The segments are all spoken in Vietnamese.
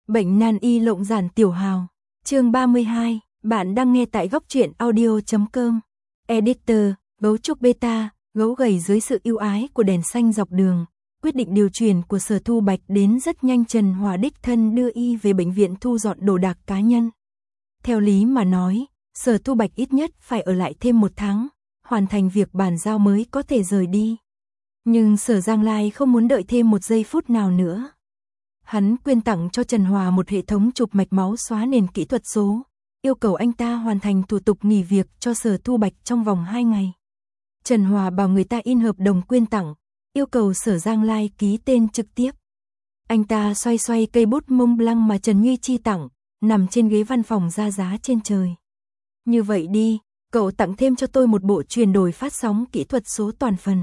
Bệnh nan y lộng giản tiểu hào. Chương 32, bạn đang nghe tại góc truyện audio.com. Editor, gấu trúc beta, gấu gầy dưới sự ưu ái của đèn xanh dọc đường. Quyết định điều chuyển của Sở Thu Bạch đến rất nhanh. Trần Hòa đích thân đưa y về bệnh viện thu dọn đồ đạc cá nhân. Theo lý mà nói, Sở Thu Bạch ít nhất phải ở lại thêm 1 tháng, hoàn thành việc bàn giao mới có thể rời đi. Nhưng Sở Giang Lai không muốn đợi thêm 1 giây phút nào nữa. Hắn quyên tặng cho Trần Hòa một hệ thống chụp mạch máu xóa nền kỹ thuật số, yêu cầu anh ta hoàn thành thủ tục nghỉ việc cho Sở Thu Bạch trong vòng 2 ngày. Trần Hòa bảo người ta in hợp đồng quyên tặng, yêu cầu Sở Giang Lai ký tên trực tiếp. Anh ta xoay xoay cây bút Mont Blanc mà Trần Nhuy Chi tặng, nằm trên ghế văn phòng ra giá trên trời. Như vậy đi, cậu tặng thêm cho tôi một bộ chuyển đổi phát sóng kỹ thuật số toàn phần.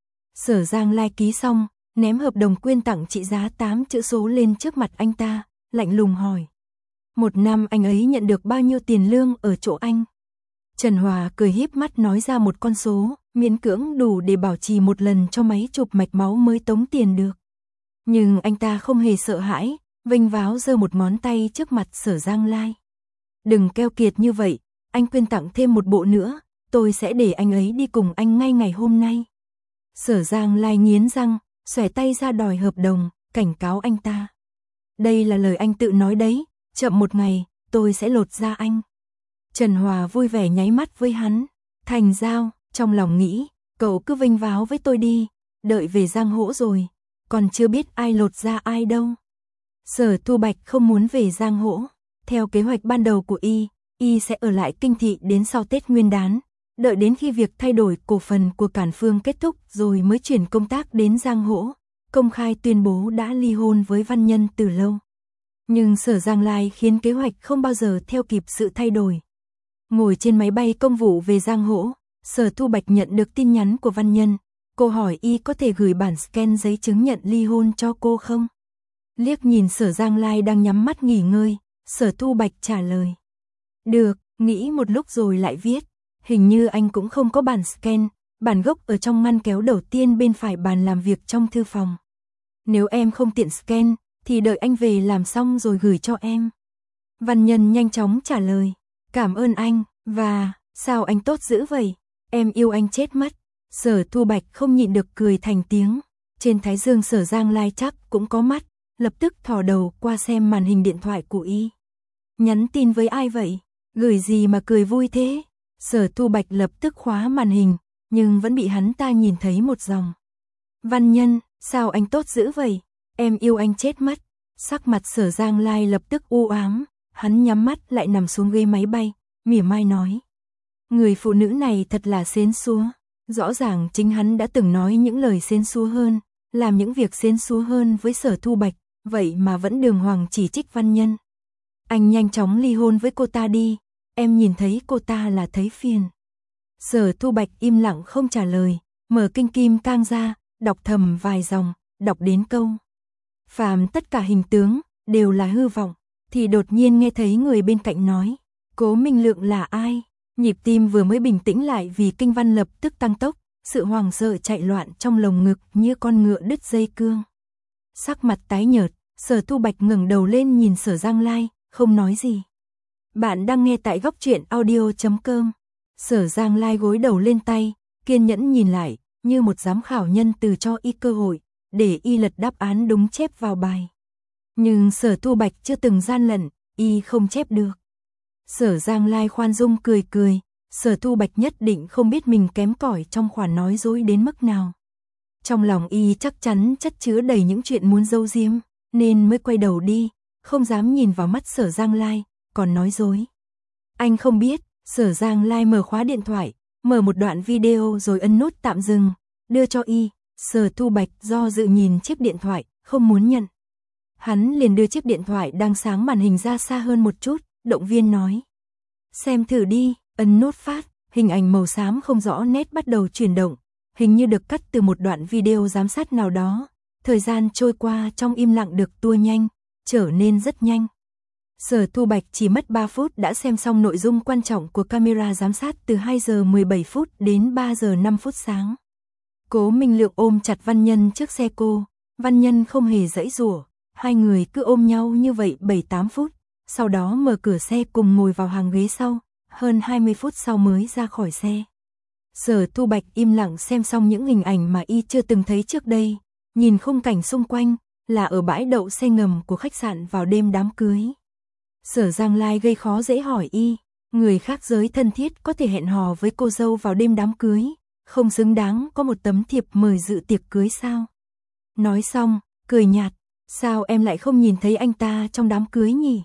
Sở Giang Lai ký xong, ném hợp đồng quyên tặng trị giá 8 chữ số lên trước mặt anh ta, lạnh lùng hỏi. 1 năm anh ấy nhận được bao nhiêu tiền lương ở chỗ anh? Trần Hòa cười híp mắt nói ra một con số, miễn cưỡng đủ để bảo trì 1 lần cho máy chụp mạch máu mới tống tiền được. Nhưng anh ta không hề sợ hãi, vênh váo giơ một ngón tay trước mặt Sở Giang Lai. Đừng keo kiệt như vậy, anh quyên tặng thêm một bộ nữa, tôi sẽ để anh ấy đi cùng anh ngay ngày hôm nay. Sở Giang Lai nghiến răng, xòe tay ra đòi hợp đồng, cảnh cáo anh ta. Đây là lời anh tự nói đấy, chậm 1 ngày, tôi sẽ lột da anh. Trần Hòa vui vẻ nháy mắt với hắn, thành giao, trong lòng nghĩ, cậu cứ vênh váo với tôi đi, đợi về Giang Hỗ rồi, còn chưa biết ai lột da ai đâu. Sở Thu Bạch không muốn về Giang Hỗ, theo kế hoạch ban đầu của y sẽ ở lại Kinh Thị đến sau Tết Nguyên đán, đợi đến khi việc thay đổi cổ phần của Cản Phương kết thúc rồi mới chuyển công tác đến Giang Hỗ, công khai tuyên bố đã ly hôn với Văn Nhân từ lâu. Nhưng Sở Giang Lai khiến kế hoạch không bao giờ theo kịp sự thay đổi. Ngồi trên máy bay công vụ về Giang Hỗ, Sở Thu Bạch nhận được tin nhắn của Văn Nhân, cô hỏi y có thể gửi bản scan giấy chứng nhận ly hôn cho cô không? Liếc nhìn Sở Giang Lai đang nhắm mắt nghỉ ngơi, Sở Thu Bạch trả lời. Được, nghĩ một lúc rồi lại viết. Hình như anh cũng không có bản scan, bản gốc ở trong ngăn kéo đầu tiên bên phải bàn làm việc trong thư phòng. Nếu em không tiện scan, thì đợi anh về làm xong rồi gửi cho em. Văn Nhân nhanh chóng trả lời. Cảm ơn anh, và, sao anh tốt dữ vậy? Em yêu anh chết mất. Sở Thu Bạch không nhịn được cười thành tiếng. Trên thái dương Sở Giang Lai chắc cũng có mắt, lập tức thò đầu qua xem màn hình điện thoại của y. Nhắn tin với ai vậy? Gửi gì mà cười vui thế? Sở Thu Bạch lập tức khóa màn hình, nhưng vẫn bị hắn ta nhìn thấy một dòng. Văn Nhân, sao anh tốt dữ vậy? Em yêu anh chết mất. Sắc mặt Sở Giang Lai lập tức u ám, hắn nhắm mắt lại nằm xuống ghế máy bay, mỉa mai nói. Người phụ nữ này thật là xến xúa. Rõ ràng chính hắn đã từng nói những lời xến xúa hơn, làm những việc xến xúa hơn với Sở Thu Bạch, vậy mà vẫn đường hoàng chỉ trích Văn Nhân. Anh nhanh chóng ly hôn với cô ta đi, em nhìn thấy cô ta là thấy phiền. Sở Thu Bạch im lặng không trả lời, mở kinh kim cang ra, đọc thầm vài dòng, đọc đến câu. Phàm tất cả hình tướng, đều là hư vọng, thì đột nhiên nghe thấy người bên cạnh nói. Cố Minh Lượng là ai? Nhịp tim vừa mới bình tĩnh lại vì kinh văn lập tức tăng tốc, sự hoảng sợ chạy loạn trong lồng ngực như con ngựa đứt dây cương. Sắc mặt tái nhợt, Sở Thu Bạch ngẩng đầu lên nhìn Sở Giang Lai, không nói gì. Bạn đang nghe tại góc truyện audio.com. Sở Giang Lai gối đầu lên tay, kiên nhẫn nhìn lại, như một giám khảo nhân từ cho y cơ hội, để y lật đáp án đúng chép vào bài. Nhưng Sở Thu Bạch chưa từng gian lận, y không chép được. Sở Giang Lai khoan dung cười cười, Sở Thu Bạch nhất định không biết mình kém cỏi trong khoản nói dối đến mức nào. Trong lòng y chắc chắn chất chứa đầy những chuyện muốn giấu giếm, nên mới quay đầu đi, không dám nhìn vào mắt Sở Giang Lai, còn nói dối. Anh không biết. Sở Giang Lai mở khóa điện thoại, mở một đoạn video rồi ấn nút tạm dừng, đưa cho y. Sở Thu Bạch do dự nhìn chiếc điện thoại, không muốn nhận. Hắn liền đưa chiếc điện thoại đang sáng màn hình ra xa hơn một chút, động viên nói. Xem thử đi, ấn nút phát, hình ảnh màu xám không rõ nét bắt đầu chuyển động, hình như được cắt từ một đoạn video giám sát nào đó. Thời gian trôi qua trong im lặng được tua nhanh, trở nên rất nhanh. Sở Thu Bạch chỉ mất 3 phút đã xem xong nội dung quan trọng của camera giám sát từ 2 giờ 17 phút đến 3 giờ 5 phút sáng. Cố Minh Lượng ôm chặt Văn Nhân trước xe cô, Văn Nhân không hề giãy giụa, Hai người cứ ôm nhau như vậy 7-8 phút, sau đó mở cửa xe cùng ngồi vào hàng ghế sau, hơn 20 phút sau mới ra khỏi xe. Sở Thu Bạch im lặng xem xong những hình ảnh mà y chưa từng thấy trước đây, nhìn khung cảnh xung quanh, là ở bãi đậu xe ngầm của khách sạn vào đêm đám cưới. Sở Giang Lai gây khó dễ hỏi y, người khác giới thân thiết có thể hẹn hò với cô dâu vào đêm đám cưới, không xứng đáng có một tấm thiệp mời dự tiệc cưới sao? Nói xong, cười nhạt, sao em lại không nhìn thấy anh ta trong đám cưới nhỉ?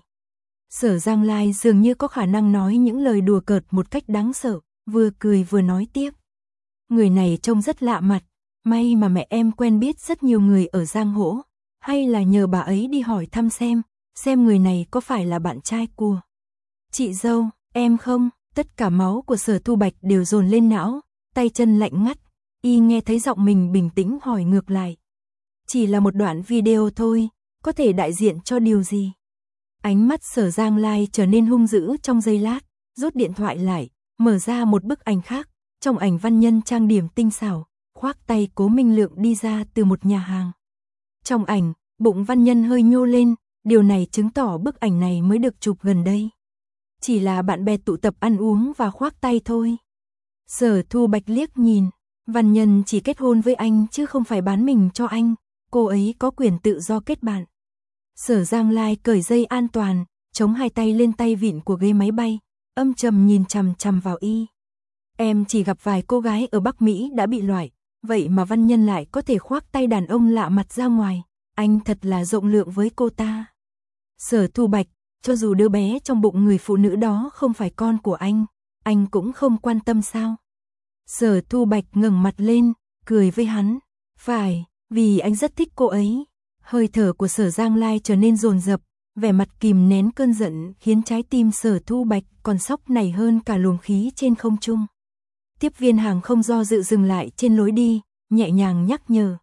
Sở Giang Lai dường như có khả năng nói những lời đùa cợt một cách đáng sợ, vừa cười vừa nói tiếp. Người này trông rất lạ mặt, may mà mẹ em quen biết rất nhiều người ở Giang Hỗ, hay là nhờ bà ấy đi hỏi thăm xem người này có phải là bạn trai của chị dâu, em không? Tất cả máu của Sở Thu Bạch đều dồn lên não, tay chân lạnh ngắt, y nghe thấy giọng mình bình tĩnh hỏi ngược lại. Chỉ là một đoạn video thôi, có thể đại diện cho điều gì? Ánh mắt Sở Giang Lai trở nên hung dữ trong giây lát, rút điện thoại lại, mở ra một bức ảnh khác, trong ảnh văn nhân trang điểm tinh xảo, khoác tay Cố Minh Lượng đi ra từ một nhà hàng. Trong ảnh, bụng văn nhân hơi nhô lên, điều này chứng tỏ bức ảnh này mới được chụp gần đây. Chỉ là bạn bè tụ tập ăn uống và khoác tay thôi. Sở Thu Bạch liếc nhìn, văn nhân chỉ kết hôn với anh chứ không phải bán mình cho anh, cô ấy có quyền tự do kết bạn. Sở Giang Lai cởi dây an toàn, chống hai tay lên tay vịn của ghế máy bay, âm trầm nhìn chằm chằm vào y. Em chỉ gặp vài cô gái ở Bắc Mỹ đã bị loại, vậy mà văn nhân lại có thể khoác tay đàn ông lạ mặt ra ngoài, anh thật là rộng lượng với cô ta. Sở Thu Bạch, cho dù đứa bé trong bụng người phụ nữ đó không phải con của anh cũng không quan tâm sao? Sở Thu Bạch ngẩng mặt lên, cười với hắn, phải, vì anh rất thích cô ấy. Hơi thở của Sở Giang Lai trở nên dồn dập, vẻ mặt kìm nén cơn giận khiến trái tim Sở Thu Bạch còn sóc nảy hơn cả luồng khí trên không trung. Tiếp viên hàng không do dự dừng lại trên lối đi, nhẹ nhàng nhắc nhở.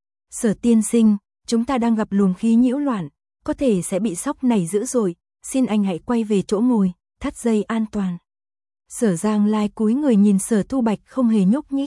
Sở tiên sinh, chúng ta đang gặp luồng khí nhiễu loạn, có thể sẽ bị sóc nảy dữ dội, xin anh hãy quay về chỗ ngồi, thắt dây an toàn. Sở Giang Lai cúi người nhìn Sở Thu Bạch không hề nhúc nhích.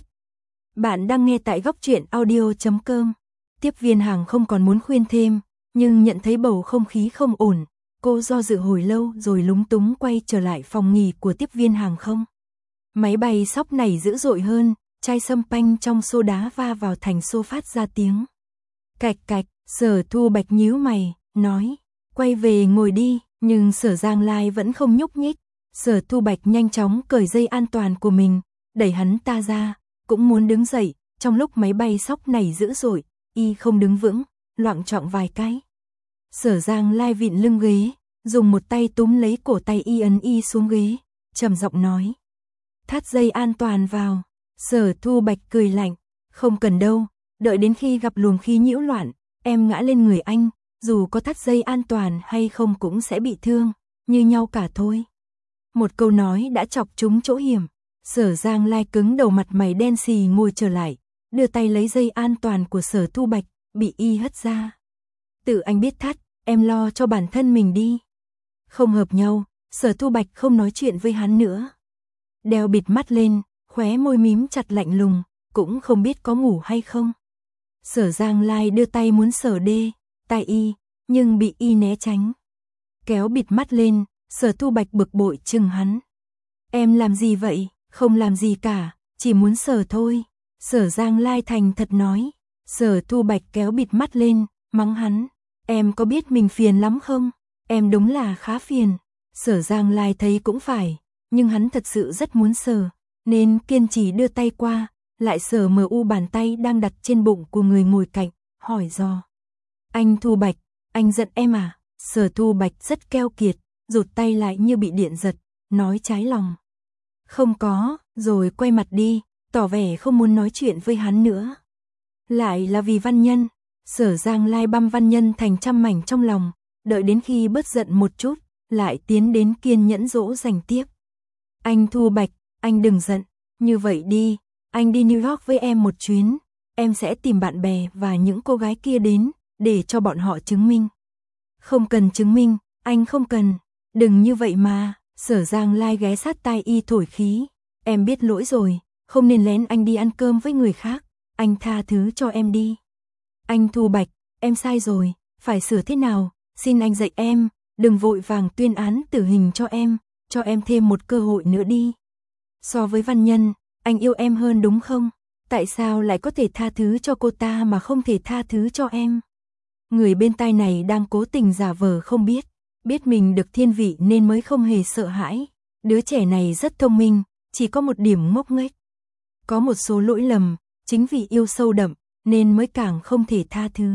Bạn đang nghe tại góc truyện audio.com. Tiếp viên hàng không còn muốn khuyên thêm, nhưng nhận thấy bầu không khí không ổn, cô do dự hồi lâu rồi lúng túng quay trở lại phòng nghỉ của tiếp viên hàng không. Máy bay sóc nảy dữ dội hơn, chai sâm panh trong xô đá va vào thành xô phát ra tiếng. Cạch cạch, Sở Thu Bạch nhíu mày, nói, quay về ngồi đi, nhưng Sở Giang Lai vẫn không nhúc nhích. Sở Thu Bạch nhanh chóng cởi dây an toàn của mình, đẩy hắn ta ra, cũng muốn đứng dậy, trong lúc máy bay sóc nảy dữ dội, y không đứng vững, loạng choạng vài cái. Sở Giang Lai vịn lưng ghế, dùng một tay túm lấy cổ tay y ấn y xuống ghế, trầm giọng nói. Thắt dây an toàn vào. Sở Thu Bạch cười lạnh, không cần đâu, đợi đến khi gặp luồng khí nhiễu loạn, em ngã lên người anh, dù có thắt dây an toàn hay không cũng sẽ bị thương, như nhau cả thôi. Một câu nói đã chọc trúng chỗ hiểm, Sở Giang Lai cứng đầu mặt mày đen xì ngồi trở lại, đưa tay lấy dây an toàn của Sở Thu Bạch, bị y hất ra. Tự anh biết thắt, em lo cho bản thân mình đi. Không hợp nhau, Sở Thu Bạch không nói chuyện với hắn nữa. Đeo bịt mắt lên, khóe môi mím chặt lạnh lùng, cũng không biết có ngủ hay không. Sở Giang Lai đưa tay muốn sờ đê, tay y, nhưng bị y né tránh. Kéo bịt mắt lên, Sở Thu Bạch bực bội chừng hắn. Em làm gì vậy? Không làm gì cả, chỉ muốn sờ thôi. Sở Giang Lai thành thật nói. Sở Thu Bạch kéo bịt mắt lên, mắng hắn. Em có biết mình phiền lắm không? Em đúng là khá phiền. Sở Giang Lai thấy cũng phải, nhưng hắn thật sự rất muốn sờ, nên kiên trì đưa tay qua, lại sờ mờ u bàn tay đang đặt trên bụng của người ngồi cạnh, hỏi dò. Anh Thu Bạch, anh giận em à? Sở Thu Bạch rất keo kiệt, rụt tay lại như bị điện giật, nói trái lòng. Không có, rồi quay mặt đi, tỏ vẻ không muốn nói chuyện với hắn nữa. Lại là vì văn nhân. Sở Giang Lai băm văn nhân thành trăm mảnh trong lòng, đợi đến khi bớt giận một chút, lại tiến đến kiên nhẫn dỗ dành tiếp. Anh Thu Bạch, anh đừng giận, như vậy đi, anh đi New York với em một chuyến, em sẽ tìm bạn bè và những cô gái kia đến, để cho bọn họ chứng minh. Không cần chứng minh, anh không cần, đừng như vậy mà. Sở Giang Lai ghé sát tai y thổi khí, em biết lỗi rồi, không nên lén anh đi ăn cơm với người khác, anh tha thứ cho em đi. Anh Thu Bạch, em sai rồi, phải sửa thế nào, xin anh dạy em, đừng vội vàng tuyên án tử hình cho em thêm một cơ hội nữa đi. So với Văn Nhân, anh yêu em hơn đúng không? Tại sao lại có thể tha thứ cho cô ta mà không thể tha thứ cho em? Người bên tai này đang cố tình giả vờ không biết mình được thiên vị nên mới không hề sợ hãi. Đứa trẻ này rất thông minh, chỉ có một điểm ngốc nghếch. Có một số lỗi lầm, chính vì yêu sâu đậm, nên mới càng không thể tha thứ.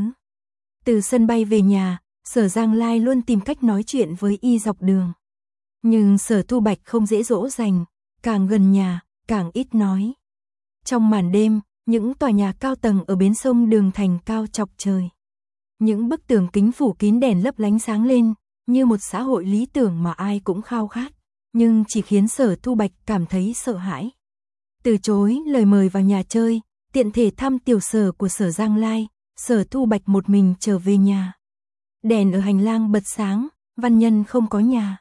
Từ sân bay về nhà, Sở Giang Lai luôn tìm cách nói chuyện với y dọc đường. Nhưng Sở Thu Bạch không dễ dỗ dành, càng gần nhà, càng ít nói. Trong màn đêm, những tòa nhà cao tầng ở bến sông Đường Thành cao chọc trời. Những bức tường kính phủ kín đèn lấp lánh sáng lên, như một xã hội lý tưởng mà ai cũng khao khát, nhưng chỉ khiến Sở Thu Bạch cảm thấy sợ hãi. Từ chối lời mời vào nhà chơi, tiện thể thăm tiểu sở của Sở Giang Lai, Sở Thu Bạch một mình trở về nhà. Đèn ở hành lang bật sáng, Văn Nhân không có nhà.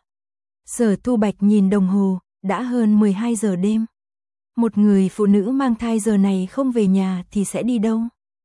Sở Thu Bạch nhìn đồng hồ, đã hơn 12 giờ đêm. Một người phụ nữ mang thai giờ này không về nhà thì sẽ đi đâu?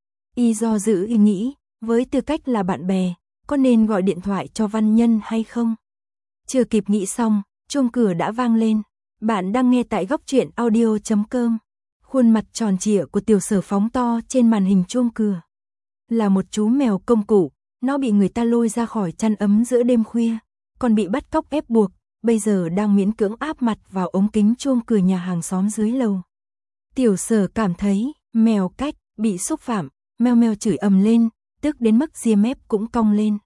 Y do dự ý nghĩ, với tư cách là bạn bè, có nên gọi điện thoại cho Văn Nhân hay không? Chưa kịp nghĩ xong, chuông cửa đã vang lên. Bạn đang nghe tại góc truyện audio.com. Khuôn mặt tròn trịa của tiểu Sở phóng to trên màn hình chuông cửa. Là một chú mèo công cụ, nó bị người ta lôi ra khỏi chăn ấm giữa đêm khuya, còn bị bắt cóc ép buộc, bây giờ đang miễn cưỡng áp mặt vào ống kính chuông cửa nhà hàng xóm dưới lầu. Tiểu Sở cảm thấy mèo cách bị xúc phạm, meo meo chửi ầm lên, tức đến mức ria mép cũng cong lên.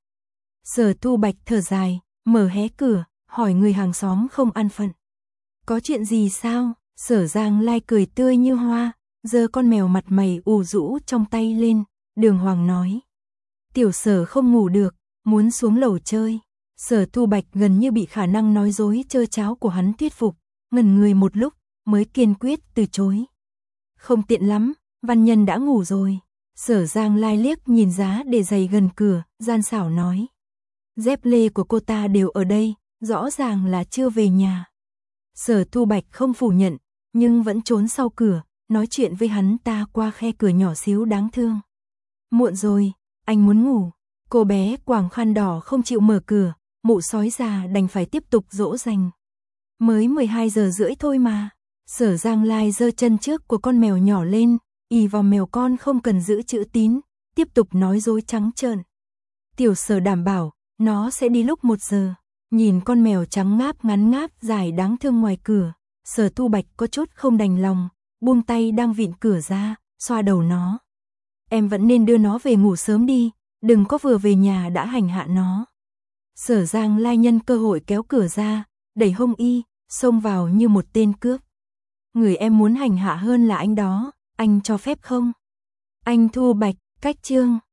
Sở Thu Bạch thở dài, mở hé cửa, hỏi người hàng xóm không an phận. Có chuyện gì sao? Sở Giang Lai cười tươi như hoa, giơ con mèo mặt mày ủ rũ trong tay lên, đường hoàng nói. Tiểu Sở không ngủ được, muốn xuống lầu chơi. Sở Thu Bạch gần như bị khả năng nói dối trơ tráo của hắn thuyết phục, ngẩn người một lúc, mới kiên quyết từ chối. Không tiện lắm, Văn Nhân đã ngủ rồi. Sở Giang Lai liếc nhìn giá để giày gần cửa, gian xảo nói. Dép lê của cô ta đều ở đây, rõ ràng là chưa về nhà. Sở Thu Bạch không phủ nhận, nhưng vẫn trốn sau cửa, nói chuyện với hắn ta qua khe cửa nhỏ xíu đáng thương. Muộn rồi, anh muốn ngủ. Cô bé quàng khăn đỏ không chịu mở cửa, mụ sói già đành phải tiếp tục dỗ dành. Mới 12 giờ rưỡi thôi mà. Sở Giang Lai giơ chân trước của con mèo nhỏ lên, ì vào mèo con không cần giữ chữ tín, tiếp tục nói dối trắng trợn. Tiểu Sở đảm bảo, nó sẽ đi lúc 1 giờ. Nhìn con mèo trắng ngáp ngắn ngáp dài đáng thương ngoài cửa, Sở Thu Bạch có chút không đành lòng, buông tay đang vịn cửa ra, xoa đầu nó. Em vẫn nên đưa nó về ngủ sớm đi, đừng có vừa về nhà đã hành hạ nó. Sở Giang Lai nhân cơ hội kéo cửa ra, đẩy hông y, xông vào như một tên cướp. Người em muốn hành hạ hơn là anh đó, anh cho phép không? Anh Thu Bạch, cách chương.